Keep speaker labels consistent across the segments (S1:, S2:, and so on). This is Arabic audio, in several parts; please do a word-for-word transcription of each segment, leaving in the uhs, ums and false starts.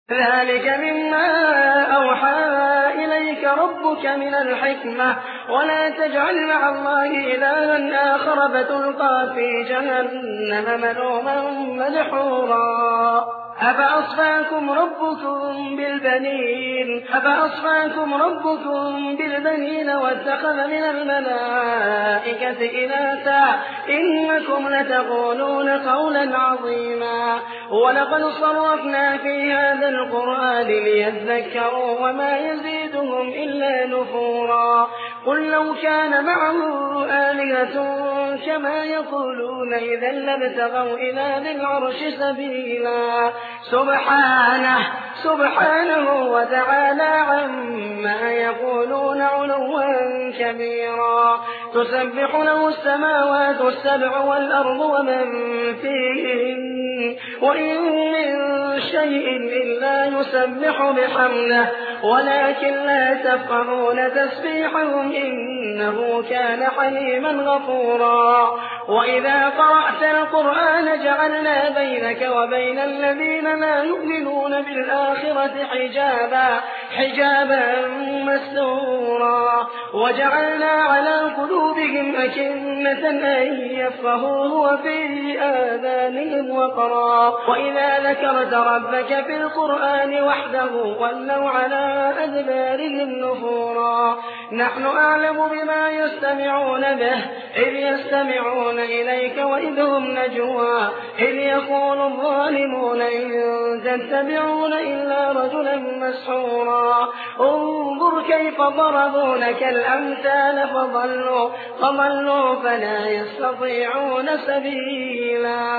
S1: ذلك مما أوحى إليك ربك من الحكمة ولا تجعل مع الله إلها آخر فتلقى في جهنم ملوما مدحورا أفأصفاكم ربكم بالبنين أفأصفاكم ربكم بالبنين واتخذ من الملائكة إناثا إنكم لتقولون قولا عظيما ولقد صرفنا في هذا القرآن ليذكروا وما يزيدهم إلا نفورا قل لو كان معه آلهة كما يقولون إذا لابتغوا إلى ذي العرش سبيلا سبحانه سبحانه وتعالى عما يقولون علوا كبيرا تسبح له السماوات السبع والأرض ومن فيهن وإن من شيء إلا يسبح بحمده ولكن لا تفقهون تسبيحهم إنه كان حليما غفورا وإذا قرأت القرآن جعلنا بينك وبين الذين لا يؤمنون بالآخرة حجابا حجابا مستورا وجعلنا على قلوبهم أكنة أن يفقهوه وفي آذانهم وقرا وإذا ذكرت ربك في القرآن وحده ولوا على أدبارهم نفورا نحن أعلم بما يستمعون به إذ يستمعون إليك وإذ هم نجوى إذ يقول الظالمون إن تتبعون إلا رجلا مسحورا انظر كيف ضربوا لك الأمثال فضلوا فضلوا فلا يستطيعون سبيلا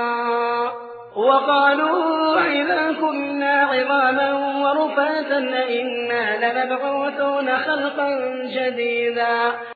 S1: وقالوا إذا كنا عظاما ورفاتا إنا لمبعوثون خلقا جديدا